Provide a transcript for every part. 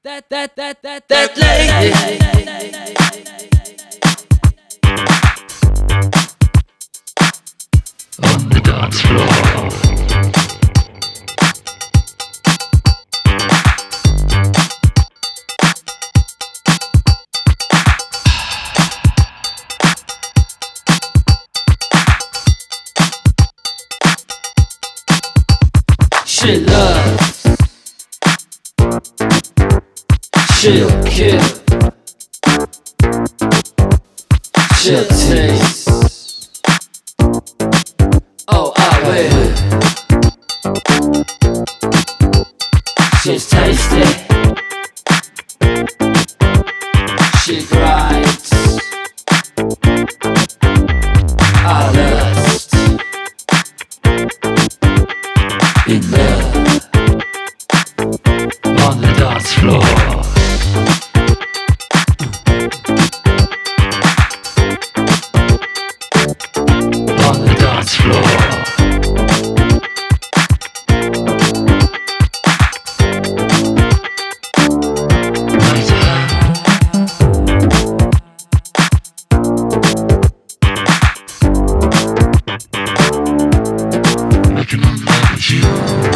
That lady on the dance floor. She loves, she'll kill, she'll taste. Oh, I will. She's tasty. She grinds. I lust. In love. On the dance floor. On the dance floor. Making love with you.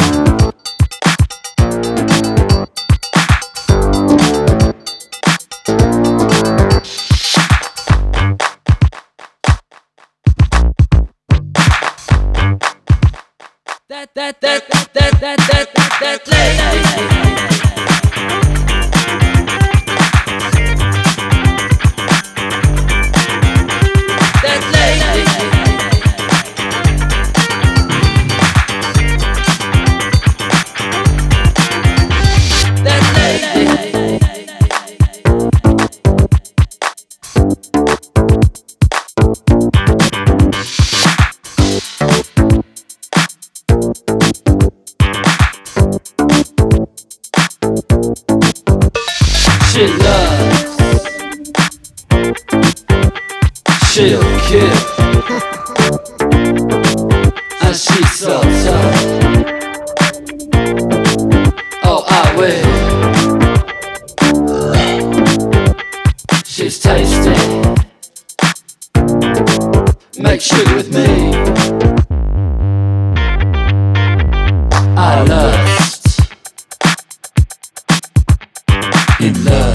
That lady. She loves, she'll kill, and she's so tough. Oh, I will. She's tasty. Make sugar with me. I lust in love.